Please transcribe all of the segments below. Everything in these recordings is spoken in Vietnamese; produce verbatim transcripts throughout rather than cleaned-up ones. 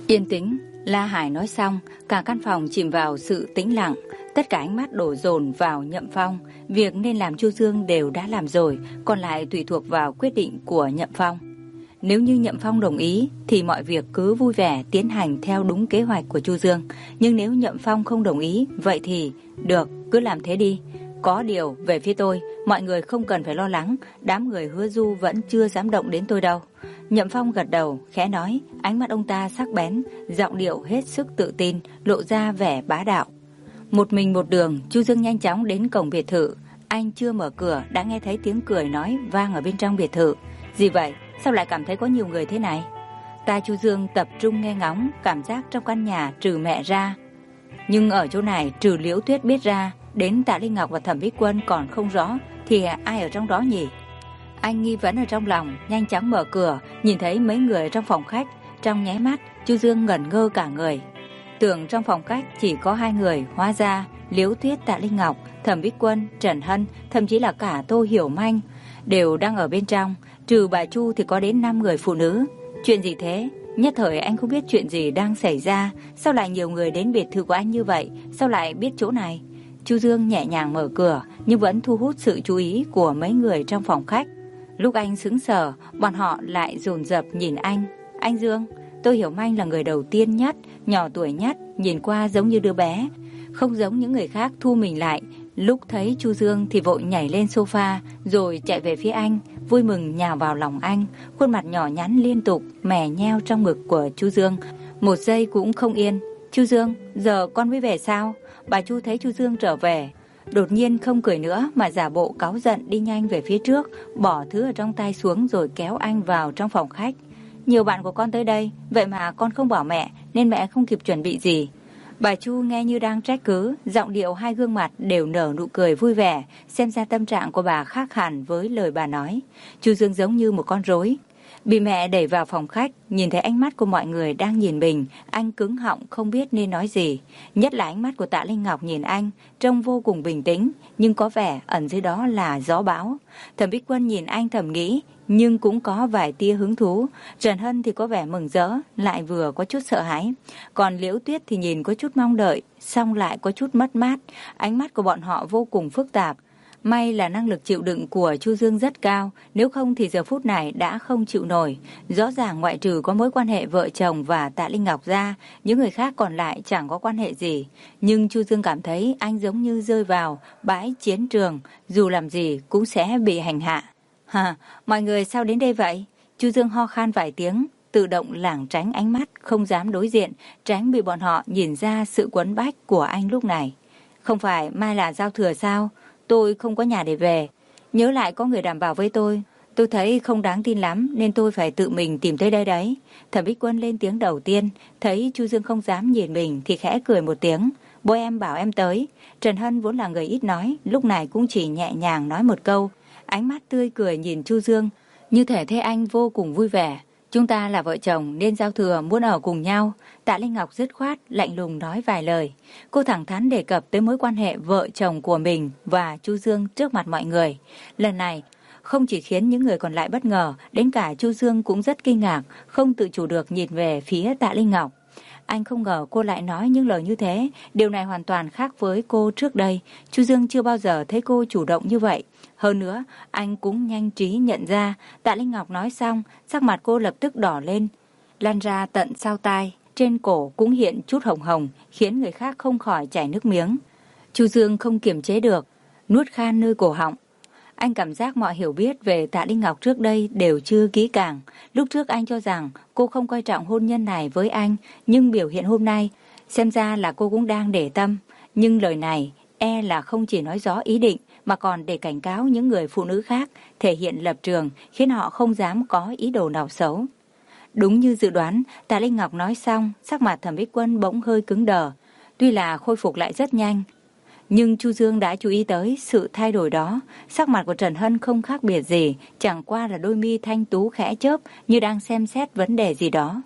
Yên tĩnh, La Hải nói xong, cả căn phòng chìm vào sự tĩnh lặng. Tất cả ánh mắt đổ dồn vào Nhậm Phong. Việc nên làm Chu Dương đều đã làm rồi, còn lại tùy thuộc vào quyết định của Nhậm Phong. Nếu như Nhậm Phong đồng ý thì mọi việc cứ vui vẻ tiến hành theo đúng kế hoạch của Chu Dương. Nhưng nếu Nhậm Phong không đồng ý, vậy thì được, cứ làm thế đi. Có điều về phía tôi, mọi người không cần phải lo lắng, đám người Hứa Du vẫn chưa dám động đến tôi đâu. Nhậm Phong gật đầu, khẽ nói, ánh mắt ông ta sắc bén, giọng điệu hết sức tự tin, lộ ra vẻ bá đạo. Một mình một đường, Chu Dương nhanh chóng đến cổng biệt thự. Anh chưa mở cửa đã nghe thấy tiếng cười nói vang ở bên trong biệt thự. Gì vậy? Sao lại cảm thấy có nhiều người thế này? Tai Chu Dương tập trung nghe ngóng, cảm giác trong căn nhà trừ mẹ ra. Nhưng ở chỗ này trừ Liễu Tuyết biết ra, đến Tạ Linh Ngọc và Thẩm Bích Quân còn không rõ, thì ai ở trong đó nhỉ? Anh nghi vấn ở trong lòng, nhanh chóng mở cửa, nhìn thấy mấy người trong phòng khách. Trong nháy mắt, Chu Dương ngẩn ngơ cả người. Tưởng trong phòng khách chỉ có hai người, hóa ra Liễu Tuyết, Tạ Linh Ngọc, Thẩm Bích Quân, Trần Hân, thậm chí là cả Tô Hiểu Manh đều đang ở bên trong. Trừ bà Chu thì có đến năm người phụ nữ. Chuyện gì thế? Nhất thời anh không biết chuyện gì đang xảy ra. Sao lại nhiều người đến biệt thự của anh như vậy? Sao lại biết chỗ này? Chu Dương nhẹ nhàng mở cửa, nhưng vẫn thu hút sự chú ý của mấy người trong phòng khách. Lúc anh sững sờ, bọn họ lại dồn dập nhìn anh. Anh Dương, Tô Hiểu Manh là người đầu tiên nhất, nhỏ tuổi nhất, nhìn qua giống như đứa bé, không giống những người khác thu mình lại. Lúc thấy Chu Dương thì vội nhảy lên sofa, rồi chạy về phía anh, vui mừng nhào vào lòng anh, khuôn mặt nhỏ nhắn liên tục mè nheo trong ngực của Chu Dương. Một giây cũng không yên. Chu Dương, giờ con mới về sao? Bà Chu thấy Chu Dương trở về, đột nhiên không cười nữa mà giả bộ cáu giận đi nhanh về phía trước, bỏ thứ ở trong tay xuống rồi kéo anh vào trong phòng khách. Nhiều bạn của con tới đây, vậy mà con không bảo mẹ, nên mẹ không kịp chuẩn bị gì. Bà Chu nghe như đang trách cứ, giọng điệu hai gương mặt đều nở nụ cười vui vẻ, xem ra tâm trạng của bà khác hẳn với lời bà nói. Chu Dương giống như một con rối, bị mẹ đẩy vào phòng khách, nhìn thấy ánh mắt của mọi người đang nhìn mình, anh cứng họng không biết nên nói gì. Nhất là ánh mắt của Tạ Linh Ngọc nhìn anh, trông vô cùng bình tĩnh, nhưng có vẻ ẩn dưới đó là gió bão. Thẩm Bích Quân nhìn anh thầm nghĩ, nhưng cũng có vài tia hứng thú. Trần Hân thì có vẻ mừng rỡ, lại vừa có chút sợ hãi. Còn Liễu Tuyết thì nhìn có chút mong đợi, xong lại có chút mất mát. Ánh mắt của bọn họ vô cùng phức tạp. May là năng lực chịu đựng của Chu Dương rất cao, nếu không thì giờ phút này đã không chịu nổi. Rõ ràng ngoại trừ có mối quan hệ vợ chồng và Tạ Linh Ngọc ra, những người khác còn lại chẳng có quan hệ gì. Nhưng Chu Dương cảm thấy anh giống như rơi vào bãi chiến trường, dù làm gì cũng sẽ bị hành hạ. Hả, mọi người sao đến đây vậy? Chu Dương ho khan vài tiếng, tự động lảng tránh ánh mắt, không dám đối diện, tránh bị bọn họ nhìn ra sự quấn bách của anh lúc này. Không phải mai là giao thừa sao? Tôi không có nhà để về. Nhớ lại có người đảm bảo với tôi. Tôi thấy không đáng tin lắm nên tôi phải tự mình tìm tới đây đấy. Thẩm Bích Quân lên tiếng đầu tiên, thấy Chu Dương không dám nhìn mình thì khẽ cười một tiếng. Bố em bảo em tới. Trần Hân vốn là người ít nói, lúc này cũng chỉ nhẹ nhàng nói một câu. Ánh mắt tươi cười nhìn Chu Dương, như thể thấy anh vô cùng vui vẻ. Chúng ta là vợ chồng nên giao thừa muốn ở cùng nhau. Tạ Linh Ngọc dứt khoát, lạnh lùng nói vài lời. Cô thẳng thắn đề cập tới mối quan hệ vợ chồng của mình và Chu Dương trước mặt mọi người. Lần này, không chỉ khiến những người còn lại bất ngờ, đến cả Chu Dương cũng rất kinh ngạc, không tự chủ được nhìn về phía Tạ Linh Ngọc. Anh không ngờ cô lại nói những lời như thế, điều này hoàn toàn khác với cô trước đây. Chu Dương chưa bao giờ thấy cô chủ động như vậy. Hơn nữa, anh cũng nhanh trí nhận ra, Tạ Linh Ngọc nói xong, sắc mặt cô lập tức đỏ lên, lan ra tận sau tai, trên cổ cũng hiện chút hồng hồng, khiến người khác không khỏi chảy nước miếng. Chu Dương không kiềm chế được, nuốt khan nơi cổ họng. Anh cảm giác mọi hiểu biết về Tạ Linh Ngọc trước đây đều chưa kỹ càng. Lúc trước anh cho rằng cô không coi trọng hôn nhân này với anh, nhưng biểu hiện hôm nay, xem ra là cô cũng đang để tâm. Nhưng lời này e là không chỉ nói rõ ý định, mà còn để cảnh cáo những người phụ nữ khác, thể hiện lập trường, khiến họ không dám có ý đồ nào xấu. Đúng như dự đoán, Tạ Linh Ngọc nói xong, sắc mặt Thẩm Bích Quân bỗng hơi cứng đờ. Tuy là khôi phục lại rất nhanh, nhưng Chu Dương đã chú ý tới sự thay đổi đó. Sắc mặt của Trần Hân không khác biệt gì, chẳng qua là đôi mi thanh tú khẽ chớp như đang xem xét vấn đề gì đó.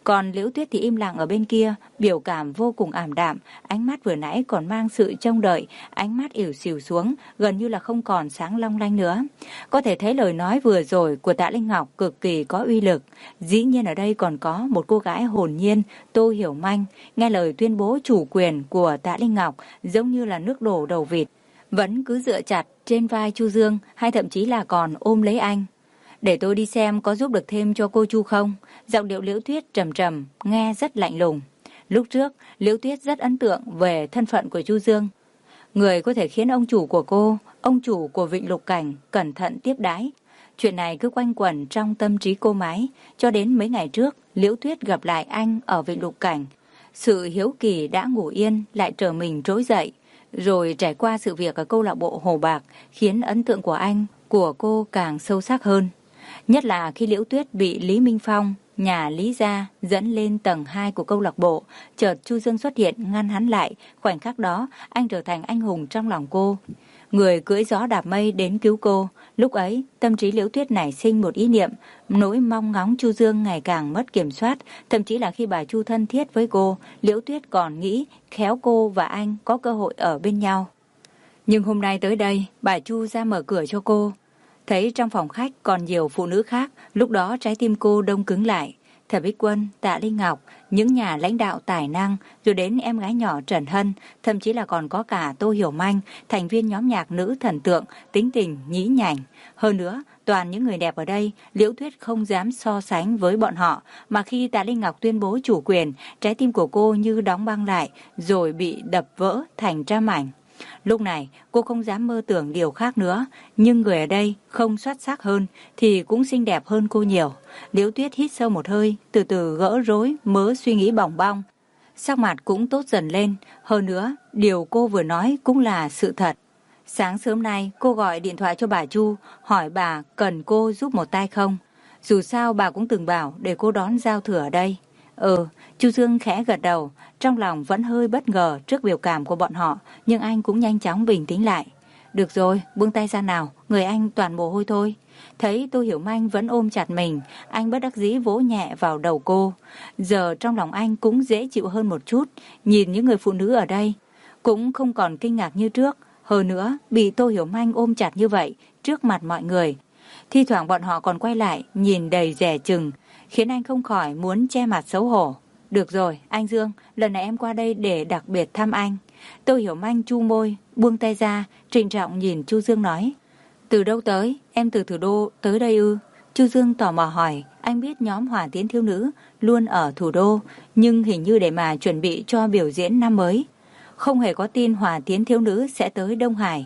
Còn Liễu Tuyết thì im lặng ở bên kia, biểu cảm vô cùng ảm đạm, ánh mắt vừa nãy còn mang sự trông đợi, ánh mắt ỉu xìu xuống, gần như là không còn sáng long lanh nữa. Có thể thấy lời nói vừa rồi của Tạ Linh Ngọc cực kỳ có uy lực. Dĩ nhiên ở đây còn có một cô gái hồn nhiên, Tô Hiểu Manh, nghe lời tuyên bố chủ quyền của Tạ Linh Ngọc giống như là nước đổ đầu vịt, vẫn cứ dựa chặt trên vai Chu Dương, hay thậm chí là còn ôm lấy anh. Để tôi đi xem có giúp được thêm cho cô Chu không? Giọng điệu Liễu Tuyết trầm trầm, nghe rất lạnh lùng. Lúc trước, Liễu Tuyết rất ấn tượng về thân phận của Chu Dương. Người có thể khiến ông chủ của cô, ông chủ của Vịnh Lục Cảnh, cẩn thận tiếp đái. Chuyện này cứ quanh quẩn trong tâm trí cô mãi, cho đến mấy ngày trước, Liễu Tuyết gặp lại anh ở Vịnh Lục Cảnh. Sự hiếu kỳ đã ngủ yên, lại trở mình trỗi dậy. Rồi trải qua sự việc ở câu lạc bộ Hồ Bạc, khiến ấn tượng của anh, của cô càng sâu sắc hơn. Nhất là khi Liễu Tuyết bị Lý Minh Phong, nhà Lý gia dẫn lên tầng hai của câu lạc bộ, chợt Chu Dương xuất hiện ngăn hắn lại, khoảnh khắc đó anh trở thành anh hùng trong lòng cô. Người cưỡi gió đạp mây đến cứu cô. Lúc ấy, tâm trí Liễu Tuyết nảy sinh một ý niệm, nỗi mong ngóng Chu Dương ngày càng mất kiểm soát, thậm chí là khi bà Chu thân thiết với cô, Liễu Tuyết còn nghĩ khéo cô và anh có cơ hội ở bên nhau. Nhưng hôm nay tới đây, bà Chu ra mở cửa cho cô. Thấy trong phòng khách còn nhiều phụ nữ khác, lúc đó trái tim cô đông cứng lại. Thẩm Bích Quân, Tạ Linh Ngọc, những nhà lãnh đạo tài năng, rồi đến em gái nhỏ Trần Hân, thậm chí là còn có cả Tô Hiểu Manh, thành viên nhóm nhạc nữ thần tượng, tính tình, nhí nhảnh. Hơn nữa, toàn những người đẹp ở đây, Liễu Tuyết không dám so sánh với bọn họ, mà khi Tạ Linh Ngọc tuyên bố chủ quyền, trái tim của cô như đóng băng lại, rồi bị đập vỡ thành trăm mảnh. Lúc này cô không dám mơ tưởng điều khác nữa, nhưng người ở đây không xuất sắc hơn thì cũng xinh đẹp hơn cô nhiều. Liễu Tuyết hít sâu một hơi, từ từ gỡ rối mớ suy nghĩ bỏng bong. Sắc mặt cũng tốt dần lên, hơn nữa điều cô vừa nói cũng là sự thật. Sáng sớm nay cô gọi điện thoại cho bà Chu, hỏi bà cần cô giúp một tay không. Dù sao bà cũng từng bảo để cô đón giao thừa ở đây. Ừ, Chu Dương khẽ gật đầu, trong lòng vẫn hơi bất ngờ trước biểu cảm của bọn họ, nhưng anh cũng nhanh chóng bình tĩnh lại. Được rồi, buông tay ra nào, người anh toàn mồ hôi thôi. Thấy Tô Hiểu Manh vẫn ôm chặt mình, anh bất đắc dĩ vỗ nhẹ vào đầu cô. Giờ trong lòng anh cũng dễ chịu hơn một chút, nhìn những người phụ nữ ở đây, cũng không còn kinh ngạc như trước. Hơn nữa, bị Tô Hiểu Manh ôm chặt như vậy, trước mặt mọi người. Thi thoảng bọn họ còn quay lại, nhìn đầy dè chừng, khiến anh không khỏi muốn che mặt xấu hổ. Được rồi, anh Dương, lần này em qua đây để đặc biệt thăm anh. Tô Hiểu Manh chu môi, buông tay ra, trịnh trọng nhìn Chu Dương nói. Từ đâu tới? Em từ thủ đô tới đây ư? Chu Dương tò mò hỏi, anh biết nhóm Hỏa Tiến Thiếu Nữ luôn ở thủ đô, nhưng hình như để mà chuẩn bị cho biểu diễn năm mới. Không hề có tin Hỏa Tiến Thiếu Nữ sẽ tới Đông Hải.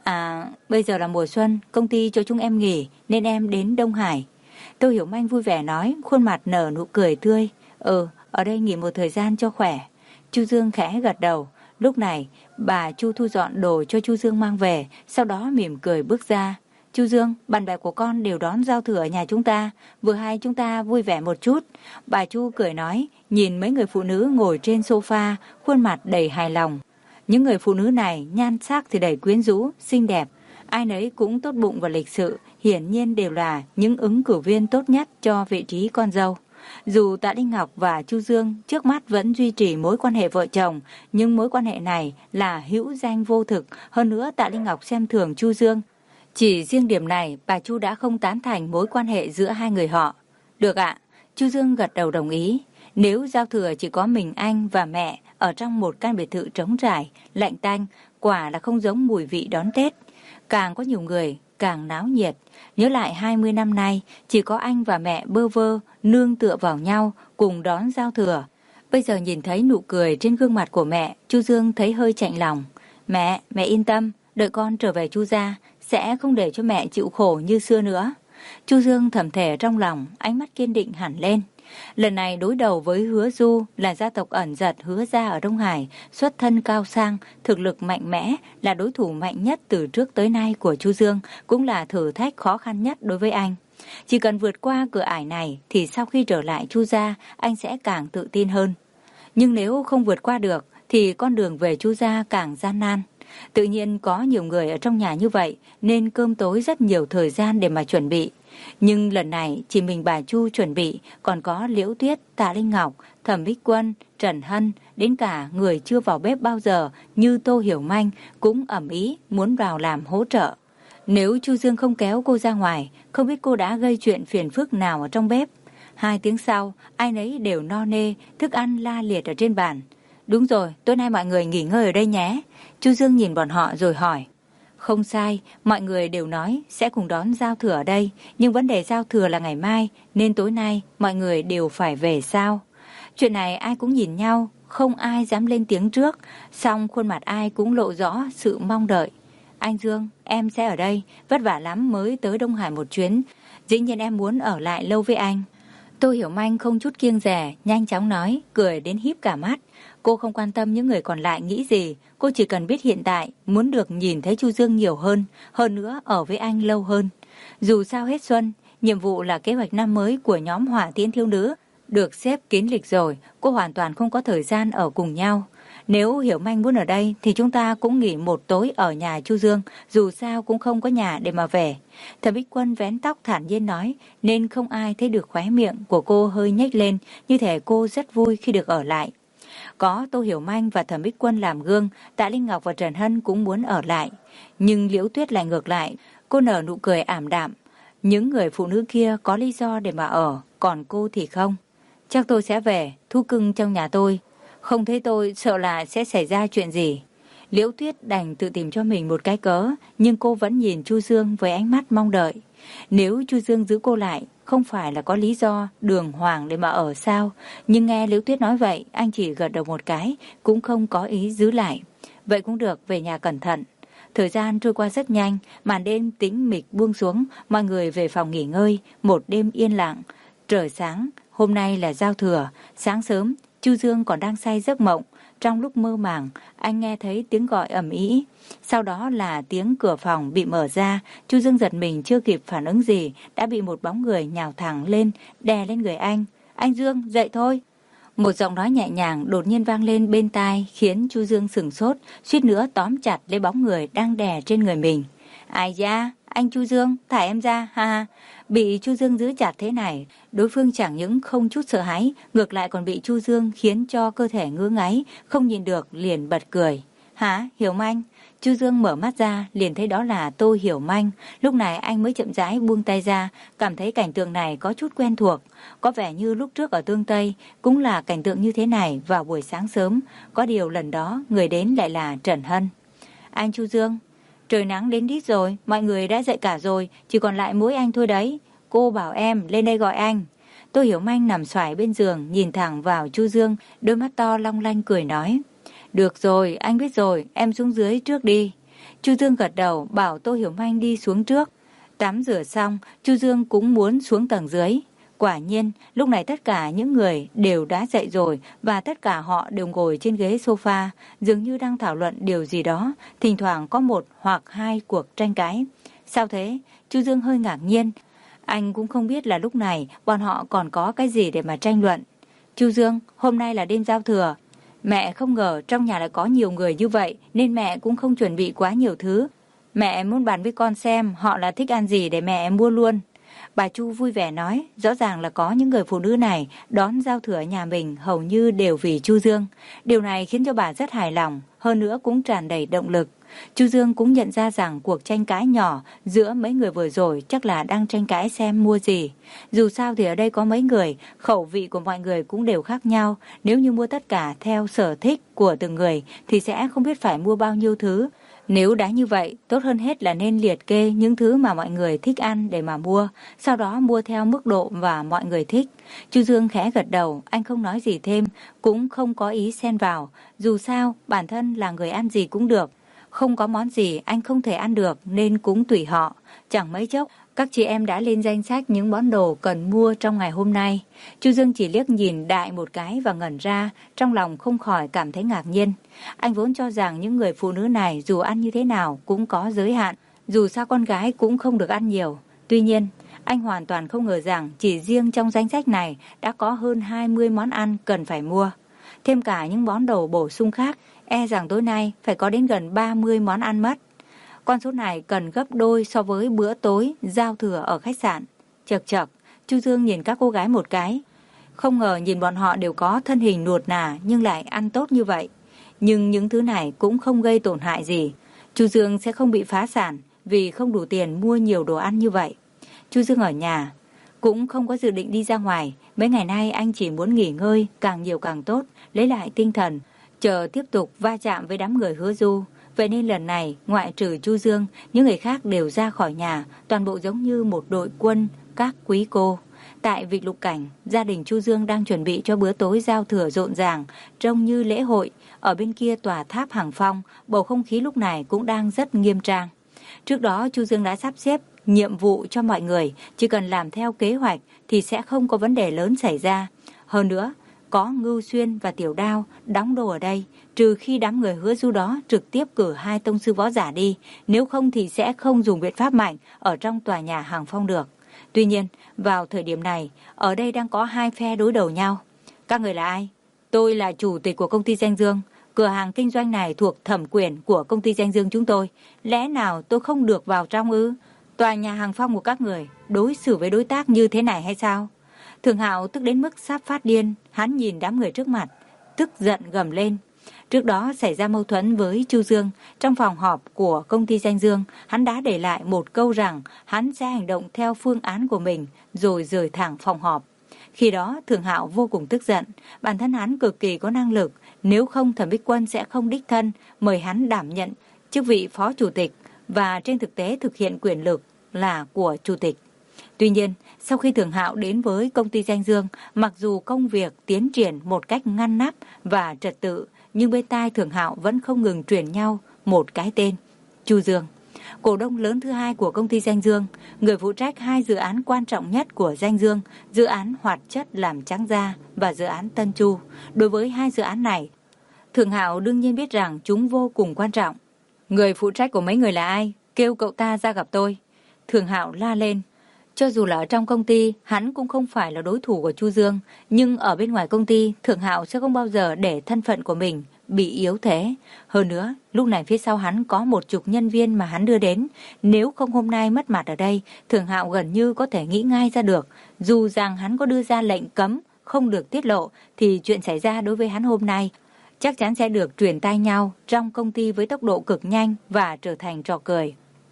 À, bây giờ là mùa xuân, công ty cho chúng em nghỉ, nên em đến Đông Hải. Tô Hiểu Manh vui vẻ nói, khuôn mặt nở nụ cười tươi. Ừ, ở đây nghỉ một thời gian cho khỏe. Chu Dương khẽ gật đầu. Lúc này, bà Chu thu dọn đồ cho Chu Dương mang về, sau đó mỉm cười bước ra. Chu Dương, bạn bè của con đều đón giao thừa ở nhà chúng ta, vừa hay chúng ta vui vẻ một chút. Bà Chu cười nói, nhìn mấy người phụ nữ ngồi trên sofa, khuôn mặt đầy hài lòng. Những người phụ nữ này nhan sắc thì đầy quyến rũ, xinh đẹp, ai nấy cũng tốt bụng và lịch sự, hiển nhiên đều là những ứng cử viên tốt nhất cho vị trí con dâu. Dù Tạ Linh Ngọc và Chu Dương trước mắt vẫn duy trì mối quan hệ vợ chồng, nhưng mối quan hệ này là hữu danh vô thực, hơn nữa Tạ Linh Ngọc xem thường Chu Dương. Chỉ riêng điểm này, bà Chu đã không tán thành mối quan hệ giữa hai người họ. Được ạ, Chu Dương gật đầu đồng ý. Nếu giao thừa chỉ có mình anh và mẹ ở trong một căn biệt thự trống trải, lạnh tanh, quả là không giống mùi vị đón Tết. Càng có nhiều người, càng náo nhiệt. Nhớ lại hai mươi năm nay, chỉ có anh và mẹ bơ vơ, nương tựa vào nhau, cùng đón giao thừa. Bây giờ nhìn thấy nụ cười trên gương mặt của mẹ, Chu Dương thấy hơi chạnh lòng. Mẹ, mẹ yên tâm, đợi con trở về Chu gia, sẽ không để cho mẹ chịu khổ như xưa nữa. Chu Dương thầm thề trong lòng, ánh mắt kiên định hẳn lên. Lần này đối đầu với Hứa Du là gia tộc ẩn giật Hứa gia ở Đông Hải, xuất thân cao sang, thực lực mạnh mẽ, là đối thủ mạnh nhất từ trước tới nay của Chu Dương, cũng là thử thách khó khăn nhất đối với anh. Chỉ cần vượt qua cửa ải này thì sau khi trở lại Chu gia, anh sẽ càng tự tin hơn. Nhưng nếu không vượt qua được thì con đường về Chu gia càng gian nan. Tự nhiên có nhiều người ở trong nhà như vậy nên cơm tối rất nhiều thời gian để mà chuẩn bị. Nhưng lần này chỉ mình bà Chu chuẩn bị, còn có Liễu Tuyết, Tạ Linh Ngọc, Thẩm Bích Quân, Trần Hân, đến cả người chưa vào bếp bao giờ như Tô Hiểu Manh cũng ầm ĩ muốn vào làm hỗ trợ. Nếu Chu Dương không kéo cô ra ngoài, không biết cô đã gây chuyện phiền phức nào ở trong bếp. Hai tiếng sau, ai nấy đều no nê, thức ăn la liệt ở trên bàn. Đúng rồi, tối nay mọi người nghỉ ngơi ở đây nhé. Chu Dương nhìn bọn họ rồi hỏi. Không sai, mọi người đều nói sẽ cùng đón giao thừa ở đây, nhưng vấn đề giao thừa là ngày mai, nên tối nay mọi người đều phải về sao? Chuyện này ai cũng nhìn nhau, không ai dám lên tiếng trước, song khuôn mặt ai cũng lộ rõ sự mong đợi. Anh Dương, em sẽ ở đây, vất vả lắm mới tới Đông Hải một chuyến, dĩ nhiên em muốn ở lại lâu với anh. Tô Hiểu Manh không chút kiêng dè, nhanh chóng nói, cười đến híp cả mắt. Cô không quan tâm những người còn lại nghĩ gì, cô chỉ cần biết hiện tại muốn được nhìn thấy Chu Dương nhiều hơn, hơn nữa ở với anh lâu hơn. Dù sao hết xuân, nhiệm vụ là kế hoạch năm mới của nhóm Hỏa Tiễn Thiếu Nữ được xếp kín lịch rồi, cô hoàn toàn không có thời gian ở cùng nhau. Nếu Hiểu Manh muốn ở đây thì chúng ta cũng nghỉ một tối ở nhà Chu Dương, dù sao cũng không có nhà để mà về. Thẩm Bích Quân vén tóc thản nhiên nói, nên không ai thấy được khóe miệng của cô hơi nhếch lên, như thể cô rất vui khi được ở lại. Có Tô Hiểu Manh và Thẩm Bích Quân làm gương, Tạ Linh Ngọc và Trần Hân cũng muốn ở lại. Nhưng Liễu Tuyết lại ngược lại, cô nở nụ cười ảm đạm. Những người phụ nữ kia có lý do để mà ở, còn cô thì không. Chắc tôi sẽ về, thú cưng trong nhà tôi. Không thấy tôi sợ là sẽ xảy ra chuyện gì. Liễu Tuyết đành tự tìm cho mình một cái cớ, nhưng cô vẫn nhìn Chu Dương với ánh mắt mong đợi. Nếu Chu Dương giữ cô lại, không phải là có lý do đường hoàng để mà ở sao? Nhưng nghe Liễu Tuyết nói vậy, anh chỉ gật đầu một cái, cũng không có ý giữ lại. Vậy cũng được, về nhà cẩn thận. Thời gian trôi qua rất nhanh, màn đêm tĩnh mịch buông xuống, mọi người về phòng nghỉ ngơi, một đêm yên lặng. Trời sáng, hôm nay là giao thừa, sáng sớm, Chu Dương còn đang say giấc mộng. Trong lúc mơ màng, anh nghe thấy tiếng gọi ầm ĩ. Sau đó là tiếng cửa phòng bị mở ra. Chu Dương giật mình chưa kịp phản ứng gì, đã bị một bóng người nhào thẳng lên, đè lên người anh. Anh Dương, dậy thôi. Một giọng nói nhẹ nhàng đột nhiên vang lên bên tai, khiến Chu Dương sửng sốt, suýt nữa tóm chặt lấy bóng người đang đè trên người mình. Ai da, anh Chu Dương, thả em ra, ha ha. Bị Chu Dương giữ chặt thế này, đối phương chẳng những không chút sợ hãi, ngược lại còn bị Chu Dương khiến cho cơ thể ngứa ngáy, không nhìn được liền bật cười. Hả, Hiểu Manh? Chu Dương mở mắt ra, liền thấy đó là Tô Hiểu Manh. Lúc này anh mới chậm rãi buông tay ra, cảm thấy cảnh tượng này có chút quen thuộc. Có vẻ như lúc trước ở Tương Tây cũng là cảnh tượng như thế này vào buổi sáng sớm. Có điều lần đó người đến lại là Trần Hân. Anh Chu Dương, trời nắng đến đít rồi, mọi người đã dậy cả rồi, chỉ còn lại mỗi anh thôi đấy. Cô bảo em lên đây gọi anh. Tô Hiểu Manh nằm xoài bên giường, nhìn thẳng vào Chu Dương, đôi mắt to long lanh cười nói. Được rồi, anh biết rồi, em xuống dưới trước đi. Chu Dương gật đầu, bảo Tô Hiểu Manh đi xuống trước. Tắm rửa xong, Chu Dương cũng muốn xuống tầng dưới. Quả nhiên, lúc này tất cả những người đều đã dậy rồi và tất cả họ đều ngồi trên ghế sofa, dường như đang thảo luận điều gì đó, thỉnh thoảng có một hoặc hai cuộc tranh cãi. Sao thế? Chu Dương hơi ngạc nhiên. Anh cũng không biết là lúc này bọn họ còn có cái gì để mà tranh luận. Chu Dương, hôm nay là đêm giao thừa. Mẹ không ngờ trong nhà lại có nhiều người như vậy nên mẹ cũng không chuẩn bị quá nhiều thứ. Mẹ muốn bàn với con xem họ là thích ăn gì để mẹ mua luôn. Bà Chu vui vẻ nói, rõ ràng là có những người phụ nữ này đón giao thừa nhà mình hầu như đều vì Chu Dương. Điều này khiến cho bà rất hài lòng, hơn nữa cũng tràn đầy động lực. Chu Dương cũng nhận ra rằng cuộc tranh cãi nhỏ giữa mấy người vừa rồi chắc là đang tranh cãi xem mua gì. Dù sao thì ở đây có mấy người, khẩu vị của mọi người cũng đều khác nhau. Nếu như mua tất cả theo sở thích của từng người thì sẽ không biết phải mua bao nhiêu thứ. Nếu đã như vậy, tốt hơn hết là nên liệt kê những thứ mà mọi người thích ăn để mà mua, sau đó mua theo mức độ và mọi người thích. Chu Dương khẽ gật đầu, anh không nói gì thêm, cũng không có ý xen vào. Dù sao, bản thân là người ăn gì cũng được. Không có món gì anh không thể ăn được nên cũng tùy họ. Chẳng mấy chốc, các chị em đã lên danh sách những món đồ cần mua trong ngày hôm nay. Chu Dương chỉ liếc nhìn đại một cái và ngẩn ra, trong lòng không khỏi cảm thấy ngạc nhiên. Anh vốn cho rằng những người phụ nữ này dù ăn như thế nào cũng có giới hạn, dù sao con gái cũng không được ăn nhiều. Tuy nhiên, anh hoàn toàn không ngờ rằng chỉ riêng trong danh sách này đã có hơn hai mươi món ăn cần phải mua. Thêm cả những món đồ bổ sung khác, e rằng tối nay phải có đến gần ba mươi món ăn mất. Con số này cần gấp đôi so với bữa tối giao thừa ở khách sạn. Chậc chậc, Chu Dương nhìn các cô gái một cái. Không ngờ nhìn bọn họ đều có thân hình nuột nà nhưng lại ăn tốt như vậy. Nhưng những thứ này cũng không gây tổn hại gì. Chu Dương sẽ không bị phá sản vì không đủ tiền mua nhiều đồ ăn như vậy. Chu Dương ở nhà cũng không có dự định đi ra ngoài. Mấy ngày nay anh chỉ muốn nghỉ ngơi, càng nhiều càng tốt, lấy lại tinh thần, chờ tiếp tục va chạm với đám người Hứa Du. Vậy nên lần này, ngoại trừ Chu Dương, những người khác đều ra khỏi nhà, toàn bộ giống như một đội quân các quý cô. Tại Vịnh Lục Cảnh, gia đình Chu Dương đang chuẩn bị cho bữa tối giao thừa rộn ràng, trông như lễ hội. Ở bên kia tòa tháp Hàng Phong, bầu không khí lúc này cũng đang rất nghiêm trang. Trước đó Chu Dương đã sắp xếp nhiệm vụ cho mọi người, chỉ cần làm theo kế hoạch thì sẽ không có vấn đề lớn xảy ra. Hơn nữa, có Ngưu Xuyên và Tiểu Đao đóng đồ ở đây, trừ khi đám người Hứa Du đó trực tiếp cử hai tông sư võ giả đi, nếu không thì sẽ không dùng biện pháp mạnh ở trong tòa nhà Hàng Phong được. Tuy nhiên, vào thời điểm này, ở đây đang có hai phe đối đầu nhau. Các người là ai? Tôi là chủ tịch của công ty Danh Dương. Cửa hàng kinh doanh này thuộc thẩm quyền của công ty Danh Dương chúng tôi. Lẽ nào tôi không được vào trong ư? Tòa nhà Hàng Phong của các người đối xử với đối tác như thế này hay sao? Thường Hạo tức đến mức sắp phát điên. Hắn nhìn đám người trước mặt, tức giận gầm lên. Trước đó xảy ra mâu thuẫn với Chu Dương. Trong phòng họp của công ty Danh Dương, hắn đã để lại một câu rằng hắn sẽ hành động theo phương án của mình rồi rời thẳng phòng họp. Khi đó Thường Hạo vô cùng tức giận. Bản thân hắn cực kỳ có năng lực, nếu không Thẩm Bích Quân sẽ không đích thân mời hắn đảm nhận chức vị phó chủ tịch và trên thực tế thực hiện quyền lực là của chủ tịch. Tuy nhiên, sau khi Thường Hạo đến với công ty Danh Dương, mặc dù công việc tiến triển một cách ngăn nắp và trật tự, nhưng bên tai Thường Hạo vẫn không ngừng truyền nhau một cái tên: Chu Dương. Cổ đông lớn thứ hai của công ty Danh Dương, người phụ trách hai dự án quan trọng nhất của Danh Dương, dự án hoạt chất làm trắng da và dự án Tân Chu. Đối với hai dự án này, Thường Hạo đương nhiên biết rằng chúng vô cùng quan trọng. Người phụ trách của mấy người là ai? Kêu cậu ta ra gặp tôi. Thường Hạo la lên. Cho dù là ở trong công ty, hắn cũng không phải là đối thủ của Chu Dương, nhưng ở bên ngoài công ty, Thường Hạo sẽ không bao giờ để thân phận của mình bị yếu thế. Hơn nữa, lúc này phía sau hắn có một chục nhân viên mà hắn đưa đến. Nếu không hôm nay mất mặt ở đây, Thường Hạo gần như có thể nghĩ ngay ra được. Dù rằng hắn có đưa ra lệnh cấm, không được tiết lộ, thì chuyện xảy ra đối với hắn hôm nay chắc chắn sẽ được truyền tai nhau trong công ty với tốc độ cực nhanh và trở thành trò cười.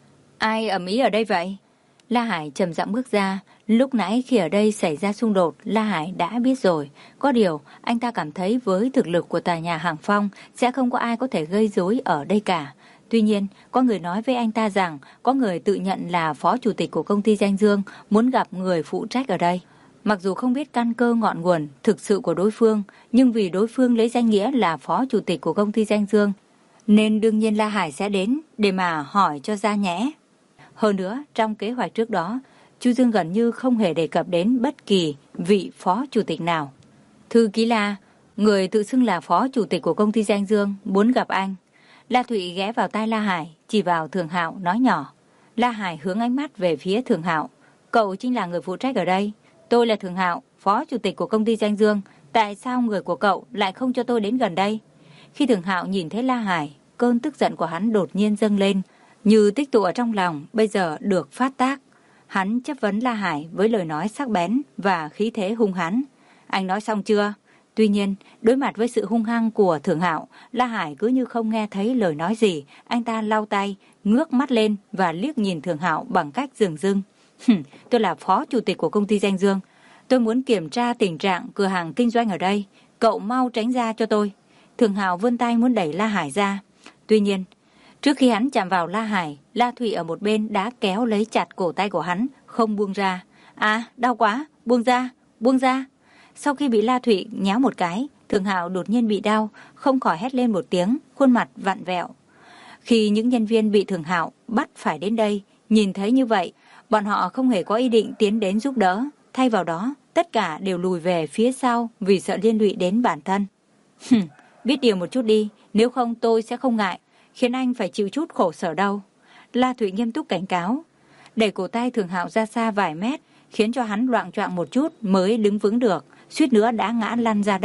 Ai ầm ĩ ở đây vậy? La Hải trầm giọng bước ra. Lúc nãy khi ở đây xảy ra xung đột, La Hải đã biết rồi. Có điều, anh ta cảm thấy với thực lực của tòa nhà Hàng Phong sẽ không có ai có thể gây rối ở đây cả. Tuy nhiên, có người nói với anh ta rằng có người tự nhận là phó chủ tịch của công ty Danh Dương muốn gặp người phụ trách ở đây. Mặc dù không biết căn cơ ngọn nguồn thực sự của đối phương, nhưng vì đối phương lấy danh nghĩa là phó chủ tịch của công ty Danh Dương, nên đương nhiên La Hải sẽ đến để mà hỏi cho ra nhẽ. Hơn nữa, trong kế hoạch trước đó, Chu Dương gần như không hề đề cập đến bất kỳ vị phó chủ tịch nào. Thư ký La, người tự xưng là phó chủ tịch của công ty Danh Dương, muốn gặp anh. La Thụy ghé vào tai La Hải, chỉ vào Thường Hạo nói nhỏ. La Hải hướng ánh mắt về phía Thường Hạo. Cậu chính là người phụ trách ở đây. Tôi là Thường Hạo, phó chủ tịch của công ty Danh Dương. Tại sao người của cậu lại không cho tôi đến gần đây? Khi Thường Hạo nhìn thấy La Hải, cơn tức giận của hắn đột nhiên dâng lên, như tích tụ ở trong lòng, bây giờ được phát tác. Hắn chất vấn La Hải với lời nói sắc bén và khí thế hung hãn. Anh nói xong chưa? Tuy nhiên, đối mặt với sự hung hăng của Thường Hạo, La Hải cứ như không nghe thấy lời nói gì. Anh ta lau tay, ngước mắt lên và liếc nhìn Thường Hạo bằng cách dừng dưng. Tôi là phó chủ tịch của công ty Danh Dương. Tôi muốn kiểm tra tình trạng cửa hàng kinh doanh ở đây. Cậu mau tránh ra cho tôi. Thường Hạo vươn tay muốn đẩy La Hải ra. Tuy nhiên, trước khi hắn chạm vào La Hải, La Thụy ở một bên đã kéo lấy chặt cổ tay của hắn, không buông ra. À, đau quá, buông ra, buông ra. Sau khi bị La Thụy nhéo một cái, Thường Hạo đột nhiên bị đau, không khỏi hét lên một tiếng, khuôn mặt vặn vẹo. Khi những nhân viên bị Thường Hạo bắt phải đến đây, nhìn thấy như vậy, bọn họ không hề có ý định tiến đến giúp đỡ. Thay vào đó, tất cả đều lùi về phía sau vì sợ liên lụy đến bản thân. Biết điều một chút đi, nếu không tôi sẽ không ngại khiến anh phải chịu chút khổ sở đâu. La Thụy nghiêm túc cảnh cáo, đẩy cổ tay Thường Hạo ra xa vài mét, khiến cho hắn loạng choạng một chút mới đứng vững được, suýt nữa đã ngã lăn ra đất.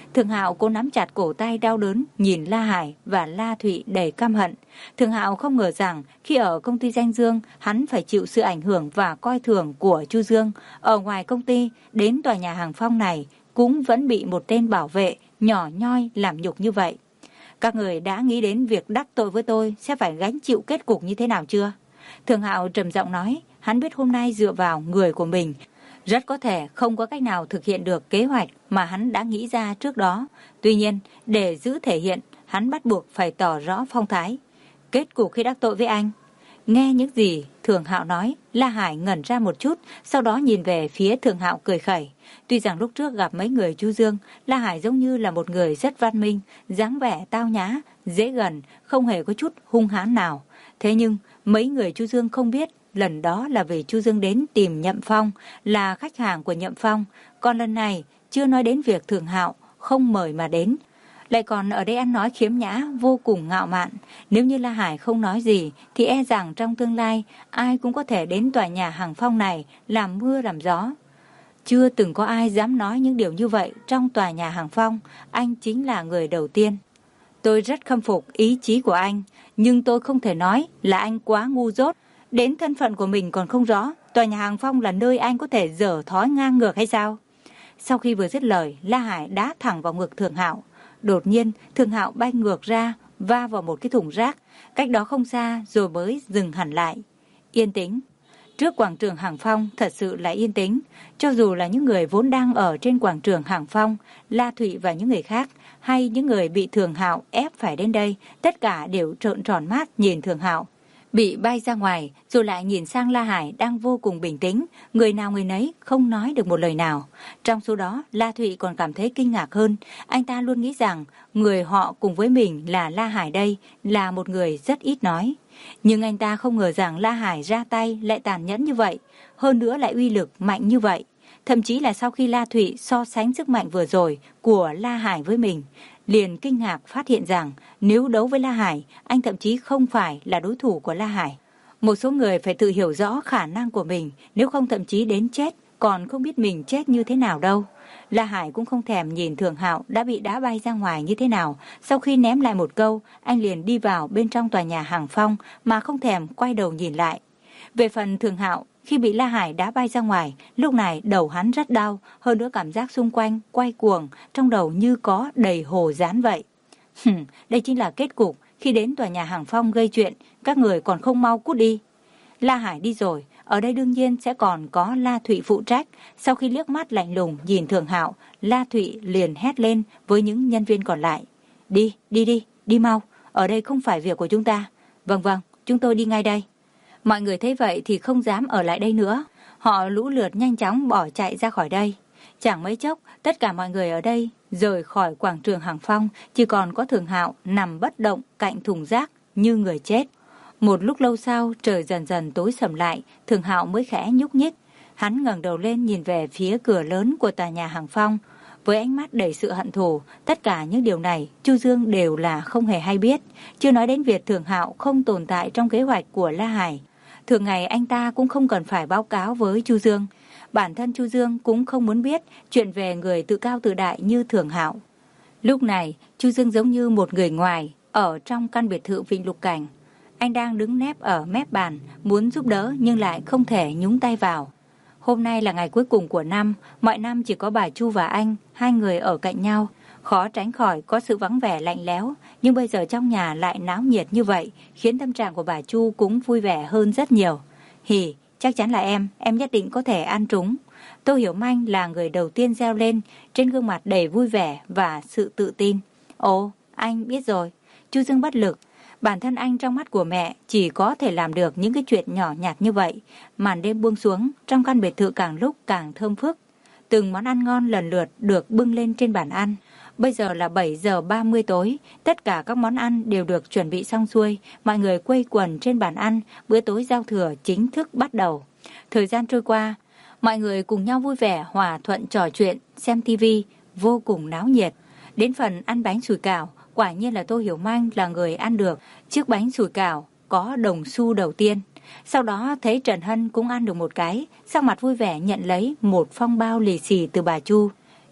Thường Hạo cố nắm chặt cổ tay đau đớn, nhìn La Hải và La Thụy đầy căm hận. Thường Hạo không ngờ rằng khi ở công ty Danh Dương, hắn phải chịu sự ảnh hưởng và coi thường của Chu Dương. Ở ngoài công ty, đến tòa nhà hàng Phong này cũng vẫn bị một tên bảo vệ nhỏ nhoi làm nhục như vậy. Các người đã nghĩ đến việc đắc tội với tôi sẽ phải gánh chịu kết cục như thế nào chưa? Thường Hạo trầm giọng nói, hắn biết hôm nay dựa vào người của mình, rất có thể không có cách nào thực hiện được kế hoạch mà hắn đã nghĩ ra trước đó. Tuy nhiên, để giữ thể hiện, hắn bắt buộc phải tỏ rõ phong thái. Kết cục khi đắc tội với anh. Nghe những gì Thường Hạo nói, La Hải ngẩn ra một chút, sau đó nhìn về phía Thường Hạo cười khẩy. Tuy rằng lúc trước gặp mấy người Chu Dương, La Hải giống như là một người rất văn minh, dáng vẻ tao nhã, dễ gần, không hề có chút hung hãn nào. Thế nhưng, mấy người Chu Dương không biết, lần đó là vì Chu Dương đến tìm Nhậm Phong, là khách hàng của Nhậm Phong. Còn lần này, chưa nói đến việc Thường Hạo không mời mà đến, lại còn ở đây ăn nói khiếm nhã, vô cùng ngạo mạn. Nếu như La Hải không nói gì, thì e rằng trong tương lai, ai cũng có thể đến tòa nhà hàng Phong này làm mưa làm gió. Chưa từng có ai dám nói những điều như vậy trong tòa nhà hàng Phong, anh chính là người đầu tiên. Tôi rất khâm phục ý chí của anh, nhưng tôi không thể nói là anh quá ngu dốt, đến thân phận của mình còn không rõ. Tòa nhà hàng Phong là nơi anh có thể dở thói ngang ngược hay sao? Sau khi vừa dứt lời, La Hải đá thẳng vào ngực Thường Hạo. Đột nhiên, Thường Hạo bay ngược ra, va vào một cái thùng rác, cách đó không xa rồi mới dừng hẳn lại. Yên tĩnh. Trước quảng trường Hàng Phong thật sự là yên tĩnh. Cho dù là những người vốn đang ở trên quảng trường Hàng Phong, La Thụy và những người khác, hay những người bị Thường Hạo ép phải đến đây, tất cả đều trợn tròn mắt nhìn Thường Hạo. Bị bay ra ngoài, rồi lại nhìn sang La Hải đang vô cùng bình tĩnh, người nào người nấy không nói được một lời nào. Trong số đó, La Thụy còn cảm thấy kinh ngạc hơn. Anh ta luôn nghĩ rằng người họ cùng với mình là La Hải đây là một người rất ít nói. Nhưng anh ta không ngờ rằng La Hải ra tay lại tàn nhẫn như vậy, hơn nữa lại uy lực mạnh như vậy. Thậm chí là sau khi La Thụy so sánh sức mạnh vừa rồi của La Hải với mình, liền kinh ngạc phát hiện rằng nếu đấu với La Hải, anh thậm chí không phải là đối thủ của La Hải. Một số người phải tự hiểu rõ khả năng của mình, nếu không thậm chí đến chết còn không biết mình chết như thế nào đâu. La Hải cũng không thèm nhìn Thường Hạo đã bị đá bay ra ngoài như thế nào. Sau khi ném lại một câu, anh liền đi vào bên trong tòa nhà Hàng Phong mà không thèm quay đầu nhìn lại. Về phần Thường Hạo, khi bị La Hải đá bay ra ngoài, lúc này đầu hắn rất đau, hơn nữa cảm giác xung quanh quay cuồng, trong đầu như có đầy hồ dán vậy. Hừm, đây chính là kết cục khi đến tòa nhà Hàng Phong gây chuyện, các người còn không mau cút đi. La Hải đi rồi, ở đây đương nhiên sẽ còn có La Thụy phụ trách. Sau khi liếc mắt lạnh lùng nhìn Thường Hạo, La Thụy liền hét lên với những nhân viên còn lại. Đi, đi đi, đi mau, ở đây không phải việc của chúng ta. Vâng vâng, chúng tôi đi ngay đây. Mọi người thấy vậy thì không dám ở lại đây nữa. Họ lũ lượt nhanh chóng bỏ chạy ra khỏi đây. Chẳng mấy chốc, tất cả mọi người ở đây rời khỏi quảng trường Hàng Phong, chỉ còn có Thường Hạo nằm bất động cạnh thùng rác như người chết. Một lúc lâu sau, trời dần dần tối sầm lại, Thường Hạo mới khẽ nhúc nhích. Hắn ngẩng đầu lên nhìn về phía cửa lớn của tòa nhà Hàng Phong, với ánh mắt đầy sự hận thù. Tất cả những điều này, Chu Dương đều là không hề hay biết, chưa nói đến việc Thường Hạo không tồn tại trong kế hoạch của La Hải. Thường ngày anh ta cũng không cần phải báo cáo với Chu Dương. Bản thân Chu Dương cũng không muốn biết chuyện về người tự cao tự đại như Thường Hạo. Lúc này, Chu Dương giống như một người ngoài ở trong căn biệt thự Vịnh Lục Cảnh. Anh đang đứng nép ở mép bàn, muốn giúp đỡ nhưng lại không thể nhúng tay vào. Hôm nay là ngày cuối cùng của năm, mọi năm chỉ có bà Chu và anh, hai người ở cạnh nhau. Khó tránh khỏi có sự vắng vẻ lạnh lẽo, nhưng bây giờ trong nhà lại náo nhiệt như vậy, khiến tâm trạng của bà Chu cũng vui vẻ hơn rất nhiều. Hỉ, chắc chắn là em, em nhất định có thể ăn trúng. Tô Hiểu Manh là người đầu tiên reo lên, trên gương mặt đầy vui vẻ và sự tự tin. Ồ, anh biết rồi. Chu Dương bất lực. Bản thân anh trong mắt của mẹ chỉ có thể làm được những cái chuyện nhỏ nhặt như vậy. Màn đêm buông xuống, trong căn biệt thự càng lúc càng thơm phức. Từng món ăn ngon lần lượt được bưng lên trên bàn ăn. Bây giờ là bảy giờ ba mươi tối, tất cả các món ăn đều được chuẩn bị xong xuôi. Mọi người quây quần trên bàn ăn, bữa tối giao thừa chính thức bắt đầu. Thời gian trôi qua, mọi người cùng nhau vui vẻ, hòa thuận trò chuyện, xem tivi, vô cùng náo nhiệt. Đến phần ăn bánh sủi cảo, quả nhiên là Tô Hiểu Manh là người ăn được chiếc bánh sủi cảo có đồng xu đầu tiên. Sau đó thấy Trần Hân cũng ăn được một cái, sắc mặt vui vẻ nhận lấy một phong bao lì xì từ bà Chu.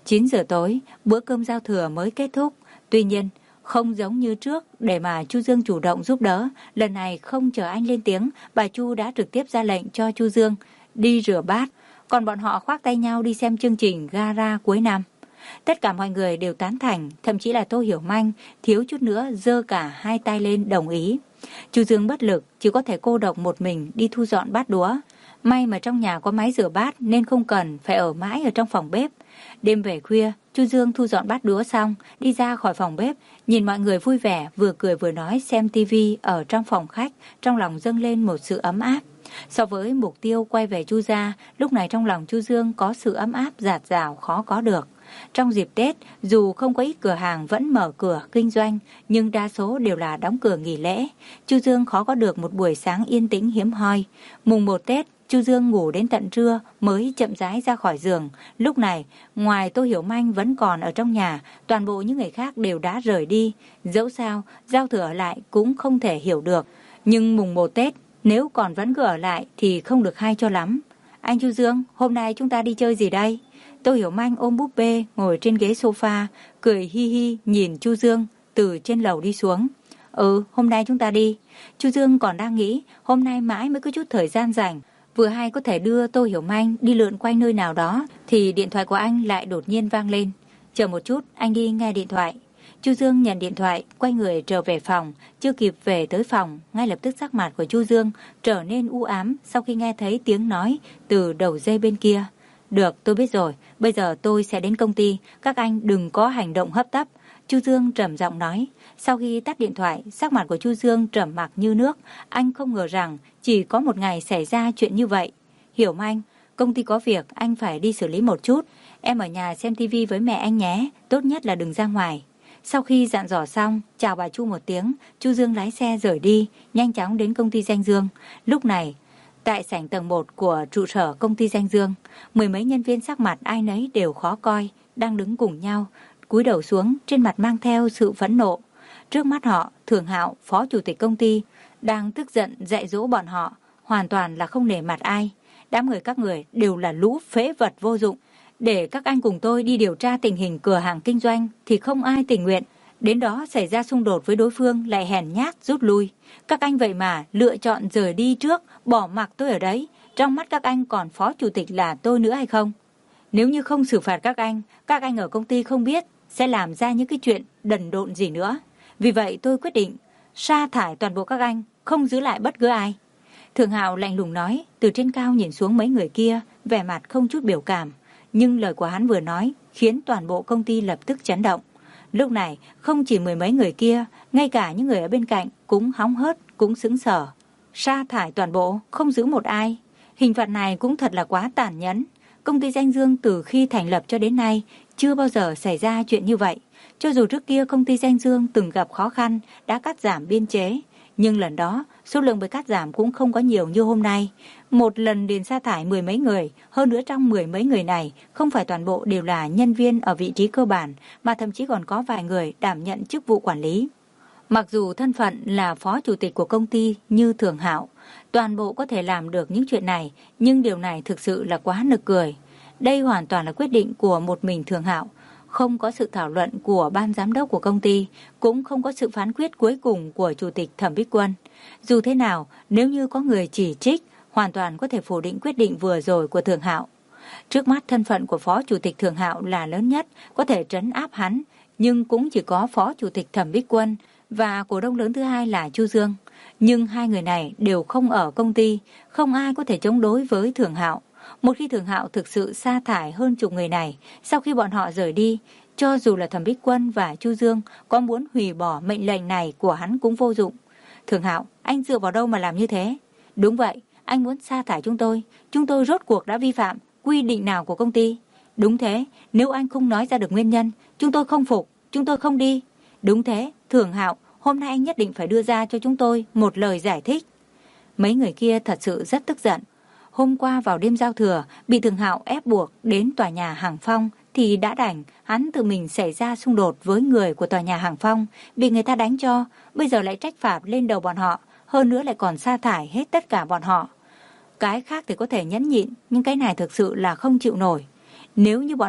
chín giờ tối, bữa cơm giao thừa mới kết thúc. Tuy nhiên, không giống như trước để mà Chu Dương chủ động giúp đỡ. Lần này không chờ anh lên tiếng, bà Chu đã trực tiếp ra lệnh cho Chu Dương đi rửa bát. Còn bọn họ khoác tay nhau đi xem chương trình Gara cuối năm. Tất cả mọi người đều tán thành, thậm chí là Tô Hiểu Manh thiếu chút nữa giơ cả hai tay lên đồng ý. Chu Dương bất lực, chỉ có thể cô độc một mình đi thu dọn bát đũa. May mà trong nhà có máy rửa bát nên không cần phải ở mãi ở trong phòng bếp. Đêm về khuya, Chu Dương thu dọn bát đũa xong, đi ra khỏi phòng bếp, nhìn mọi người vui vẻ, vừa cười vừa nói xem tivi ở trong phòng khách, trong lòng dâng lên một sự ấm áp. So với mục tiêu quay về Chu gia, lúc này trong lòng Chu Dương có sự ấm áp dạt dào khó có được. Trong dịp Tết, dù không có ít cửa hàng vẫn mở cửa kinh doanh, nhưng đa số đều là đóng cửa nghỉ lễ. Chu Dương khó có được một buổi sáng yên tĩnh hiếm hoi. Mùng một Tết, Chu Dương ngủ đến tận trưa mới chậm rãi ra khỏi giường. Lúc này, ngoài Tô Hiểu Manh vẫn còn ở trong nhà, toàn bộ những người khác đều đã rời đi. Dẫu sao, giao thừa ở lại cũng không thể hiểu được. Nhưng mùng một Tết, nếu còn vẫn cứ ở lại thì không được hay cho lắm. Anh Chu Dương, hôm nay chúng ta đi chơi gì đây? Tô Hiểu Manh ôm búp bê ngồi trên ghế sofa, cười hi hi nhìn Chu Dương từ trên lầu đi xuống. Ừ, hôm nay chúng ta đi. Chu Dương còn đang nghĩ, hôm nay mãi mới có chút thời gian rảnh, vừa hay có thể đưa Tô Hiểu Manh đi lượn quanh nơi nào đó, thì điện thoại của anh lại đột nhiên vang lên. Chờ một chút, anh đi nghe điện thoại. Chu Dương nhận điện thoại, quay người trở về phòng. Chưa kịp về tới phòng, ngay lập tức sắc mặt của Chu Dương trở nên u ám sau khi nghe thấy tiếng nói từ đầu dây bên kia. Được, tôi biết rồi, bây giờ tôi sẽ đến công ty, các anh đừng có hành động hấp tấp. Chu Dương trầm giọng nói. Sau khi tắt điện thoại, sắc mặt của Chu Dương trầm mặc như nước. Anh không ngờ rằng chỉ có một ngày xảy ra chuyện như vậy. Hiểu Manh, công ty có việc, anh phải đi xử lý một chút. Em ở nhà xem tivi với mẹ anh nhé, tốt nhất là đừng ra ngoài. Sau khi dặn dò xong, chào bà Chu một tiếng, Chu Dương lái xe rời đi, nhanh chóng đến công ty Danh Dương. Lúc này, tại sảnh tầng một của trụ sở công ty Danh Dương, mười mấy nhân viên sắc mặt ai nấy đều khó coi, đang đứng cùng nhau, cúi đầu xuống, trên mặt mang theo sự phẫn nộ. Trước mắt họ, Thường Hạo, phó chủ tịch công ty, đang tức giận dạy dỗ bọn họ, hoàn toàn là không nể mặt ai. Đám người các người đều là lũ phế vật vô dụng. Để các anh cùng tôi đi điều tra tình hình cửa hàng kinh doanh thì không ai tình nguyện. Đến đó xảy ra xung đột với đối phương lại hèn nhát rút lui. Các anh vậy mà lựa chọn rời đi trước, bỏ mặc tôi ở đấy. Trong mắt các anh còn phó chủ tịch là tôi nữa hay không? Nếu như không xử phạt các anh, các anh ở công ty không biết sẽ làm ra những cái chuyện đần độn gì nữa. Vì vậy tôi quyết định sa thải toàn bộ các anh, không giữ lại bất cứ ai. Thường Hạo lạnh lùng nói, từ trên cao nhìn xuống mấy người kia, vẻ mặt không chút biểu cảm. Nhưng lời của hắn vừa nói khiến toàn bộ công ty lập tức chấn động. Lúc này không chỉ mười mấy người kia, ngay cả những người ở bên cạnh cũng hóng hớt, cũng sững sờ. Sa thải toàn bộ, không giữ một ai. Hình phạt này cũng thật là quá tàn nhẫn. Công ty Danh Dương từ khi thành lập cho đến nay chưa bao giờ xảy ra chuyện như vậy. Cho dù trước kia công ty Danh Dương từng gặp khó khăn, đã cắt giảm biên chế, nhưng lần đó số lượng bị cắt giảm cũng không có nhiều như hôm nay. Một lần liền sa thải mười mấy người, hơn nữa trong mười mấy người này không phải toàn bộ đều là nhân viên ở vị trí cơ bản, mà thậm chí còn có vài người đảm nhận chức vụ quản lý. Mặc dù thân phận là phó chủ tịch của công ty như Thường Hạo, toàn bộ có thể làm được những chuyện này, nhưng điều này thực sự là quá nực cười. Đây hoàn toàn là quyết định của một mình Thường Hạo, không có sự thảo luận của ban giám đốc của công ty, cũng không có sự phán quyết cuối cùng của chủ tịch Thẩm Bích Quân. Dù thế nào, nếu như có người chỉ trích, hoàn toàn có thể phủ định quyết định vừa rồi của Thường Hạo. Trước mắt thân phận của phó chủ tịch Thường Hạo là lớn nhất, có thể trấn áp hắn, nhưng cũng chỉ có phó chủ tịch Thẩm Bích Quân và cổ đông lớn thứ hai là Chu Dương. Nhưng hai người này đều không ở công ty, không ai có thể chống đối với Thường Hạo. Một khi Thường Hạo thực sự sa thải hơn chục người này, sau khi bọn họ rời đi, cho dù là Thẩm Bích Quân và Chu Dương có muốn hủy bỏ mệnh lệnh này của hắn cũng vô dụng. Thường Hạo, anh dựa vào đâu mà làm như thế? Đúng vậy, anh muốn sa thải chúng tôi. Chúng tôi rốt cuộc đã vi phạm quy định nào của công ty? Đúng thế, nếu anh không nói ra được nguyên nhân, chúng tôi không phục, chúng tôi không đi. Đúng thế, Thường Hạo, hôm nay anh nhất định phải đưa ra cho chúng tôi một lời giải thích. Mấy người kia thật sự rất tức giận. Hôm qua vào đêm giao thừa, bị Thường Hạo ép buộc đến tòa nhà Hàng Phong thì đã đành, hắn tự mình xảy ra xung đột với người của tòa nhà Hàng Phong, bị người ta đánh cho, bây giờ lại trách phạt lên đầu bọn họ, hơn nữa lại còn sa thải hết tất cả bọn họ. Cái khác thì có thể nhẫn nhịn, nhưng cái này thực sự là không chịu nổi. Nếu như bọn họ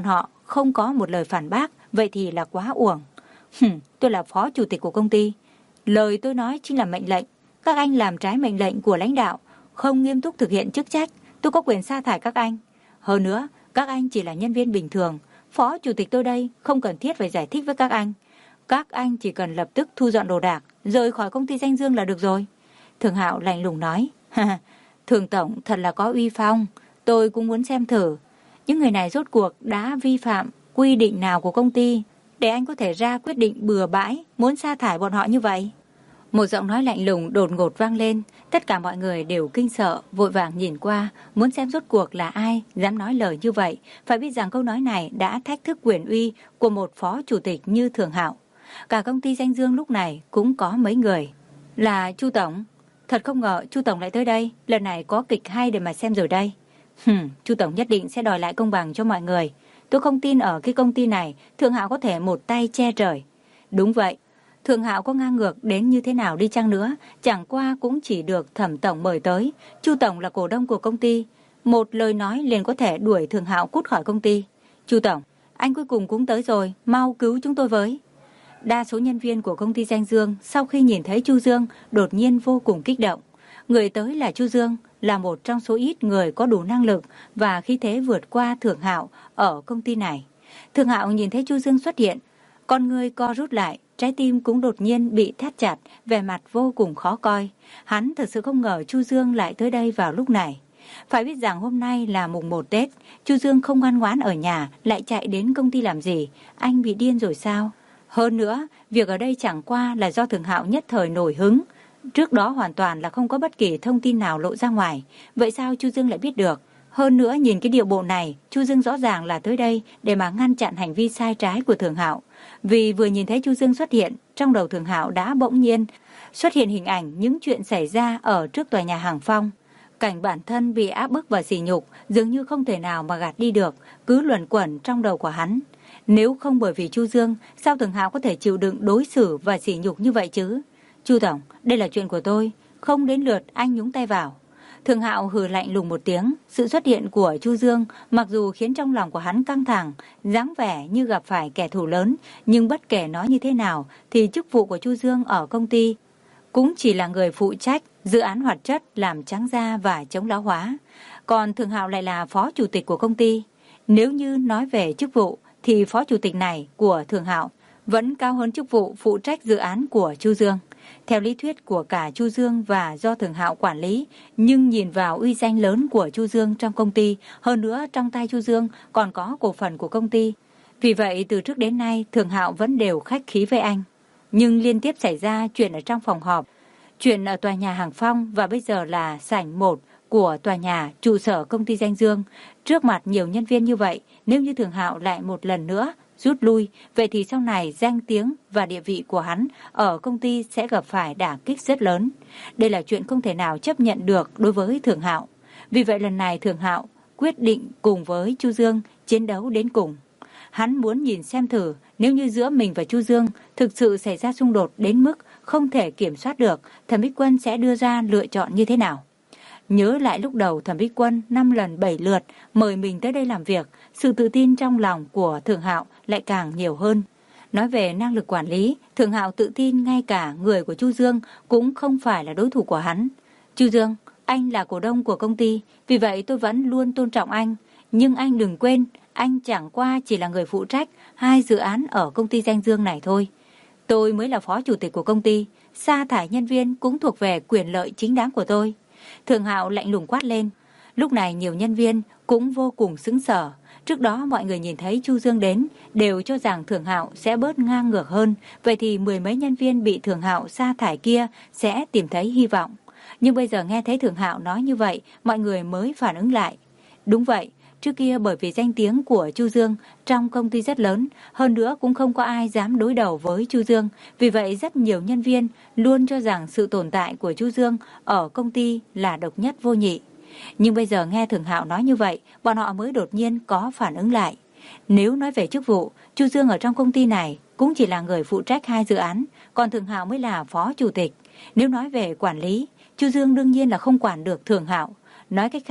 không có một lời phản bác, vậy thì là quá uổng. Hừm, tôi là phó chủ tịch của công ty. Lời tôi nói chính là mệnh lệnh. Các anh làm trái mệnh lệnh của lãnh đạo, không nghiêm túc thực hiện chức trách, tôi có quyền sa thải các anh. Hơn nữa, các anh chỉ là nhân viên bình thường. Phó chủ tịch tôi đây không cần thiết phải giải thích với các anh. Các anh chỉ cần lập tức thu dọn đồ đạc, rời khỏi công ty Danh Dương là được rồi. Thường Hạo lạnh lùng nói. Thường tổng thật là có uy phong. Tôi cũng muốn xem thử những người này rốt cuộc đã vi phạm quy định nào của công ty để anh có thể ra quyết định bừa bãi muốn sa thải bọn họ như vậy. Một giọng nói lạnh lùng đột ngột vang lên. Tất cả mọi người đều kinh sợ, vội vàng nhìn qua, muốn xem rốt cuộc là ai dám nói lời như vậy. Phải biết rằng câu nói này đã thách thức quyền uy của một phó chủ tịch như Thường Hạo. Cả công ty Danh Dương lúc này cũng có mấy người. Là Chu Tổng. Thật không ngờ Chu Tổng lại tới đây. Lần này có kịch hay để mà xem rồi đây. Hừm, Chu Tổng nhất định sẽ đòi lại công bằng cho mọi người. Tôi không tin ở cái công ty này Thường Hạo có thể một tay che trời. Đúng vậy. Thường Hạo có ngang ngược đến như thế nào đi chăng nữa, chẳng qua cũng chỉ được Thẩm Tổng mời tới. Chu Tổng là cổ đông của công ty. Một lời nói liền có thể đuổi Thường Hạo cút khỏi công ty. Chu Tổng, anh cuối cùng cũng tới rồi, mau cứu chúng tôi với. Đa số nhân viên của công ty Danh Dương sau khi nhìn thấy Chu Dương đột nhiên vô cùng kích động. Người tới là Chu Dương, là một trong số ít người có đủ năng lực và khí thế vượt qua Thường Hạo ở công ty này. Thường Hạo nhìn thấy Chu Dương xuất hiện, con người co rút lại, trái tim cũng đột nhiên bị thắt chặt, vẻ mặt vô cùng khó coi. Hắn thật sự không ngờ Chu Dương lại tới đây vào lúc này. Phải biết rằng hôm nay là mùng một Tết, Chu Dương không ngoan ngoãn ở nhà, lại chạy đến công ty làm gì? Anh bị điên rồi sao? Hơn nữa, việc ở đây chẳng qua là do Thường Hạo nhất thời nổi hứng. Trước đó hoàn toàn là không có bất kỳ thông tin nào lộ ra ngoài. Vậy sao Chu Dương lại biết được? Hơn nữa nhìn cái điệu bộ này, Chu Dương rõ ràng là tới đây để mà ngăn chặn hành vi sai trái của Thường Hạo. Vì vừa nhìn thấy Chu Dương xuất hiện, trong đầu Thường Hạo đã bỗng nhiên xuất hiện hình ảnh những chuyện xảy ra ở trước tòa nhà Hàng Phong. Cảnh bản thân bị áp bức và sỉ nhục dường như không thể nào mà gạt đi được, cứ luẩn quẩn trong đầu của hắn. Nếu không bởi vì Chu Dương, sao Thường Hạo có thể chịu đựng đối xử và sỉ nhục như vậy chứ? Chu Tổng, đây là chuyện của tôi, không đến lượt anh nhúng tay vào. Thường Hạo hừ lạnh lùng một tiếng. Sự xuất hiện của Chu Dương mặc dù khiến trong lòng của hắn căng thẳng, dáng vẻ như gặp phải kẻ thù lớn, nhưng bất kể nói như thế nào thì chức vụ của Chu Dương ở công ty cũng chỉ là người phụ trách dự án hoạt chất làm trắng da và chống lão hóa. Còn Thường Hạo lại là phó chủ tịch của công ty. Nếu như nói về chức vụ thì phó chủ tịch này của Thường Hạo vẫn cao hơn chức vụ phụ trách dự án của Chu Dương. Theo lý thuyết của cả Chu Dương và do Thường Hạo quản lý, nhưng nhìn vào uy danh lớn của Chu Dương trong công ty, hơn nữa trong tay Chu Dương còn có cổ phần của công ty. Vì vậy từ trước đến nay Thường Hạo vẫn đều khách khí với anh. Nhưng liên tiếp xảy ra chuyện ở trong phòng họp, chuyện ở tòa nhà Hàng Phong và bây giờ là sảnh một của tòa nhà trụ sở công ty Danh Dương. Trước mặt nhiều nhân viên như vậy, nếu như Thường Hạo lại một lần nữa rút lui, vậy thì sau này danh tiếng và địa vị của hắn ở công ty sẽ gặp phải đả kích rất lớn. Đây là chuyện không thể nào chấp nhận được đối với Thường Hạo. Vì vậy lần này Thường Hạo quyết định cùng với Chu Dương chiến đấu đến cùng. Hắn muốn nhìn xem thử nếu như giữa mình và Chu Dương thực sự xảy ra xung đột đến mức không thể kiểm soát được, Thẩm Bích Quân sẽ đưa ra lựa chọn như thế nào. Nhớ lại lúc đầu Thẩm Bích Quân năm lần bảy lượt mời mình tới đây làm việc, sự tự tin trong lòng của Thường Hạo lại càng nhiều hơn. Nói về năng lực quản lý, Thường Hạo tự tin ngay cả người của Chu Dương cũng không phải là đối thủ của hắn. Chu Dương, anh là cổ đông của công ty, vì vậy tôi vẫn luôn tôn trọng anh. Nhưng anh đừng quên, anh chẳng qua chỉ là người phụ trách hai dự án ở công ty Danh Dương này thôi. Tôi mới là phó chủ tịch của công ty, sa thải nhân viên cũng thuộc về quyền lợi chính đáng của tôi. Thường Hạo lạnh lùng quát lên. Lúc này nhiều nhân viên cũng vô cùng sững sờ. Trước đó mọi người nhìn thấy Chu Dương đến đều cho rằng Thường Hạo sẽ bớt ngang ngược hơn, vậy thì mười mấy nhân viên bị Thường Hạo sa thải kia sẽ tìm thấy hy vọng. Nhưng bây giờ nghe thấy Thường Hạo nói như vậy, mọi người mới phản ứng lại. Đúng vậy, trước kia bởi vì danh tiếng của Chu Dương trong công ty rất lớn, hơn nữa cũng không có ai dám đối đầu với Chu Dương, vì vậy rất nhiều nhân viên luôn cho rằng sự tồn tại của Chu Dương ở công ty là độc nhất vô nhị. Nhưng bây giờ nghe Thường Hạo nói như vậy, bọn họ mới đột nhiên có phản ứng lại. Nếu nói về chức vụ, Chu Dương ở trong công ty này cũng chỉ là người phụ trách hai dự án, còn Thường Hạo mới là phó chủ tịch. Nếu nói về quản lý, Chu Dương đương nhiên là không quản được Thường Hạo. Nói cách khác,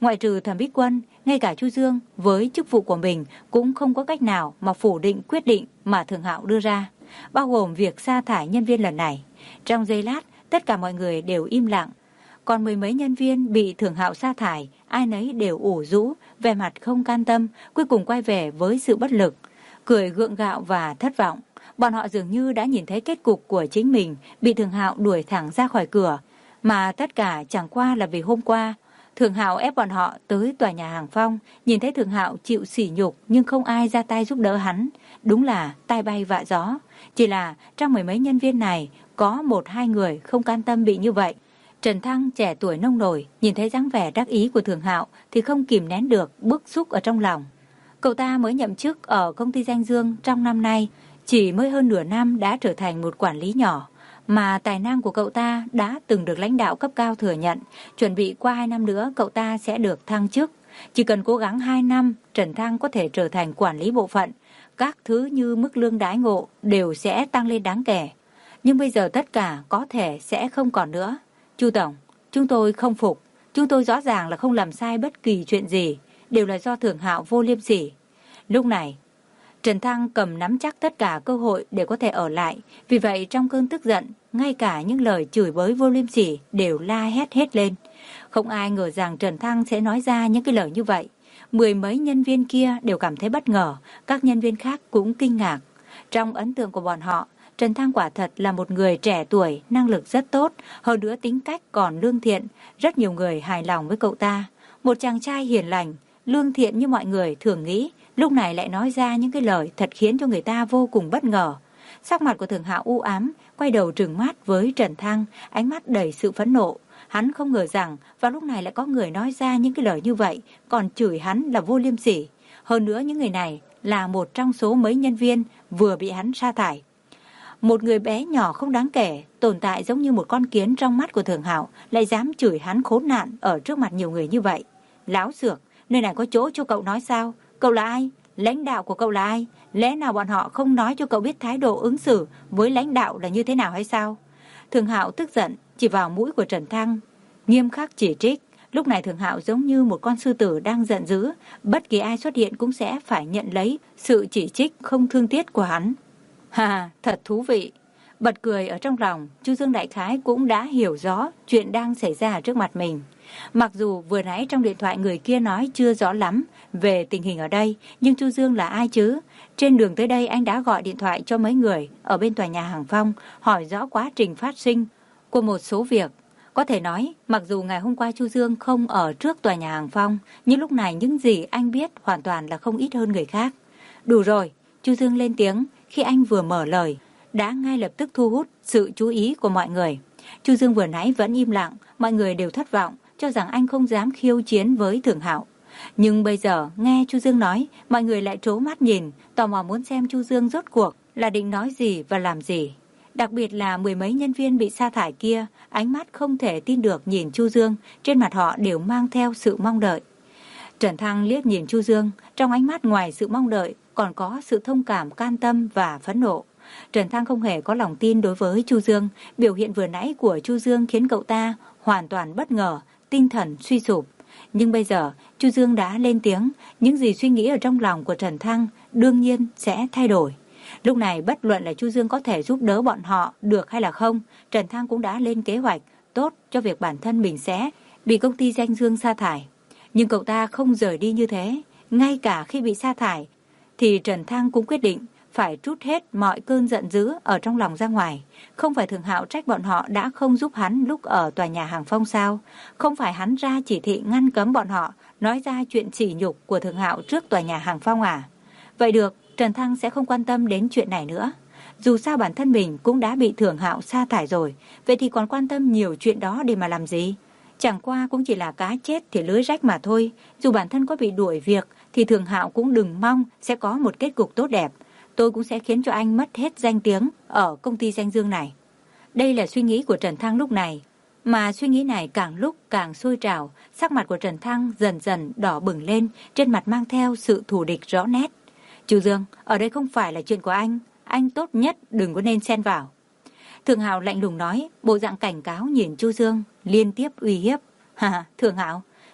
Ngoại trừ Thẩm Bích Quân, ngay cả Chu Dương với chức vụ của mình cũng không có cách nào mà phủ định quyết định mà Thường Hạo đưa ra, bao gồm việc sa thải nhân viên lần này. Trong giây lát, tất cả mọi người đều im lặng. Còn mười mấy nhân viên bị Thường Hạo sa thải, ai nấy đều ủ rũ, vẻ mặt không can tâm, cuối cùng quay về với sự bất lực, cười gượng gạo và thất vọng. Bọn họ dường như đã nhìn thấy kết cục của chính mình bị Thường Hạo đuổi thẳng ra khỏi cửa, mà tất cả chẳng qua là vì hôm qua Thường Hạo ép bọn họ tới tòa nhà Hàng Phong, nhìn thấy Thường Hạo chịu sỉ nhục nhưng không ai ra tay giúp đỡ hắn, đúng là tai bay vạ gió. Chỉ là trong mười mấy nhân viên này có một hai người không can tâm bị như vậy. Trần Thăng trẻ tuổi nông nổi, nhìn thấy dáng vẻ đắc ý của Thường Hạo thì không kìm nén được bức xúc ở trong lòng. Cậu ta mới nhậm chức ở công ty Danh Dương trong năm nay, chỉ mới hơn nửa năm đã trở thành một quản lý nhỏ, mà tài năng của cậu ta đã từng được lãnh đạo cấp cao thừa nhận, chuẩn bị qua hai năm nữa cậu ta sẽ được thăng chức. Chỉ cần cố gắng hai năm, Trần Thăng có thể trở thành quản lý bộ phận, các thứ như mức lương đãi ngộ đều sẽ tăng lên đáng kể. Nhưng bây giờ tất cả có thể sẽ không còn nữa. Chu Tổng, chúng tôi không phục, chúng tôi rõ ràng là không làm sai bất kỳ chuyện gì, đều là do Thường Hạo vô liêm sỉ. Lúc này, Trần Thăng cầm nắm chắc tất cả cơ hội để có thể ở lại, vì vậy trong cơn tức giận, ngay cả những lời chửi bới vô liêm sỉ đều la hét hết lên. Không ai ngờ rằng Trần Thăng sẽ nói ra những cái lời như vậy. Mười mấy nhân viên kia đều cảm thấy bất ngờ, các nhân viên khác cũng kinh ngạc. Trong ấn tượng của bọn họ, Trần Thăng quả thật là một người trẻ tuổi, năng lực rất tốt, hơn nữa tính cách còn lương thiện, rất nhiều người hài lòng với cậu ta. Một chàng trai hiền lành, lương thiện như mọi người thường nghĩ, lúc này lại nói ra những cái lời thật khiến cho người ta vô cùng bất ngờ. Sắc mặt của Thường Hạo u ám, quay đầu trừng mắt với Trần Thăng, ánh mắt đầy sự phẫn nộ. Hắn không ngờ rằng vào lúc này lại có người nói ra những cái lời như vậy, còn chửi hắn là vô liêm sỉ. Hơn nữa những người này là một trong số mấy nhân viên vừa bị hắn sa thải. Một người bé nhỏ không đáng kể, tồn tại giống như một con kiến trong mắt của Thường Hạo, lại dám chửi hắn khốn nạn ở trước mặt nhiều người như vậy. Láo xược, nơi này có chỗ cho cậu nói sao? Cậu là ai? Lãnh đạo của cậu là ai? Lẽ nào bọn họ không nói cho cậu biết thái độ ứng xử với lãnh đạo là như thế nào hay sao? Thường Hạo tức giận, chỉ vào mũi của Trần Thăng, nghiêm khắc chỉ trích. Lúc này Thường Hạo giống như một con sư tử đang giận dữ, bất kỳ ai xuất hiện cũng sẽ phải nhận lấy sự chỉ trích không thương tiếc của hắn. Hà, thật thú vị. Bật cười ở trong lòng, Chu Dương đại khái cũng đã hiểu rõ chuyện đang xảy ra trước mặt mình. Mặc dù vừa nãy trong điện thoại người kia nói chưa rõ lắm về tình hình ở đây, nhưng Chu Dương là ai chứ? Trên đường tới đây anh đã gọi điện thoại cho mấy người ở bên tòa nhà Hàng Phong, hỏi rõ quá trình phát sinh của một số việc. Có thể nói, mặc dù ngày hôm qua Chu Dương không ở trước tòa nhà Hàng Phong, nhưng lúc này những gì anh biết hoàn toàn là không ít hơn người khác. Đủ rồi, Chu Dương lên tiếng, khi anh vừa mở lời, đã ngay lập tức thu hút sự chú ý của mọi người. Chu Dương vừa nãy vẫn im lặng, mọi người đều thất vọng, cho rằng anh không dám khiêu chiến với Thường Hạo. Nhưng bây giờ nghe Chu Dương nói, mọi người lại trố mắt nhìn, tò mò muốn xem Chu Dương rốt cuộc là định nói gì và làm gì. Đặc biệt là mười mấy nhân viên bị sa thải kia, ánh mắt không thể tin được nhìn Chu Dương, trên mặt họ đều mang theo sự mong đợi. Trần Thăng liếc nhìn Chu Dương, trong ánh mắt ngoài sự mong đợi còn có sự thông cảm, can tâm và phẫn nộ. Trần Thăng không hề có lòng tin đối với Chu Dương, biểu hiện vừa nãy của Chu Dương khiến cậu ta hoàn toàn bất ngờ, tinh thần suy sụp. Nhưng bây giờ, Chu Dương đã lên tiếng, những gì suy nghĩ ở trong lòng của Trần Thăng đương nhiên sẽ thay đổi. Lúc này bất luận là Chu Dương có thể giúp đỡ bọn họ được hay là không, Trần Thăng cũng đã lên kế hoạch tốt cho việc bản thân mình sẽ bị công ty Danh Dương sa thải. Nhưng cậu ta không rời đi như thế, ngay cả khi bị sa thải thì Trần Thăng cũng quyết định phải trút hết mọi cơn giận dữ ở trong lòng ra ngoài. Không phải Thường Hạo trách bọn họ đã không giúp hắn lúc ở tòa nhà Hàng Phong sao? Không phải hắn ra chỉ thị ngăn cấm bọn họ nói ra chuyện sỉ nhục của Thường Hạo trước tòa nhà Hàng Phong à? Vậy được, Trần Thăng sẽ không quan tâm đến chuyện này nữa. Dù sao bản thân mình cũng đã bị Thường Hạo sa thải rồi, vậy thì còn quan tâm nhiều chuyện đó để mà làm gì? Chẳng qua cũng chỉ là cá chết thì lưới rách mà thôi. Dù bản thân có bị đuổi việc thì Thường Hạo cũng đừng mong sẽ có một kết cục tốt đẹp. Tôi cũng sẽ khiến cho anh mất hết danh tiếng ở công ty Danh Dương này. Đây là suy nghĩ của Trần Thăng lúc này. Mà suy nghĩ này càng lúc càng sôi trào, sắc mặt của Trần Thăng dần dần đỏ bừng lên, trên mặt mang theo sự thù địch rõ nét. Chu Dương, ở đây không phải là chuyện của anh, anh tốt nhất đừng có nên xen vào. Thường Hạo lạnh lùng nói, bộ dạng cảnh cáo nhìn Chu Dương, liên tiếp uy hiếp. Hà, Thường Hạo,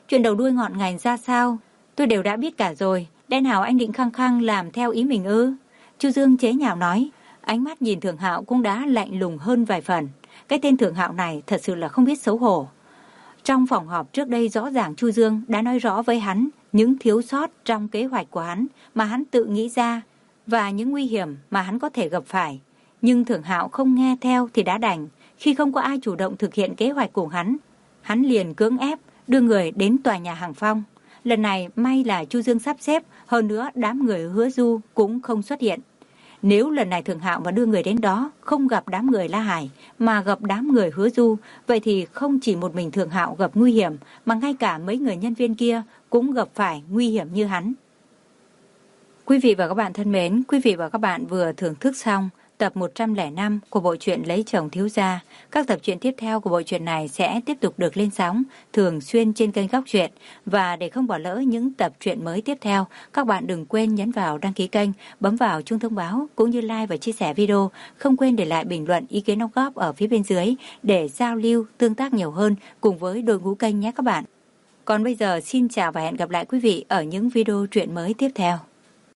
Chuyện đầu đuôi ngọn ngành ra sao, tôi đều đã biết cả rồi. Lẽ nào anh định khăng khăng làm theo ý mình ư? Chu Dương chế nhạo nói. Ánh mắt nhìn Thường Hạo cũng đã lạnh lùng hơn vài phần. Cái tên Thường Hạo này thật sự là không biết xấu hổ. Trong phòng họp trước đây rõ ràng Chu Dương đã nói rõ với hắn những thiếu sót trong kế hoạch của hắn mà hắn tự nghĩ ra và những nguy hiểm mà hắn có thể gặp phải. Nhưng Thường Hạo không nghe theo thì đã đành. Khi không có ai chủ động thực hiện kế hoạch của hắn, hắn liền cưỡng ép đưa người đến tòa nhà Hàng Phong. Lần này may là Chu Dương sắp xếp, hơn nữa đám người Hứa Du cũng không xuất hiện. Nếu lần này Thường Hạo mà đưa người đến đó không gặp đám người La Hải mà gặp đám người Hứa Du, vậy thì không chỉ một mình Thường Hạo gặp nguy hiểm mà ngay cả mấy người nhân viên kia cũng gặp phải nguy hiểm như hắn. Quý vị và các bạn thân mến, quý vị và các bạn vừa thưởng thức xong tập một trăm lẻ năm của bộ truyện Lấy Chồng Thiếu Gia. Các tập truyện tiếp theo của bộ truyện này sẽ tiếp tục được lên sóng thường xuyên trên kênh Góc Truyện. Và để không bỏ lỡ những tập truyện mới tiếp theo, các bạn đừng quên nhấn vào đăng ký kênh, bấm vào chuông thông báo cũng như like và chia sẻ video. Không quên để lại bình luận ý kiến đóng góp ở phía bên dưới để giao lưu, tương tác nhiều hơn cùng với đội ngũ kênh nhé các bạn. Còn bây giờ xin chào và hẹn gặp lại quý vị ở những video truyện mới tiếp theo.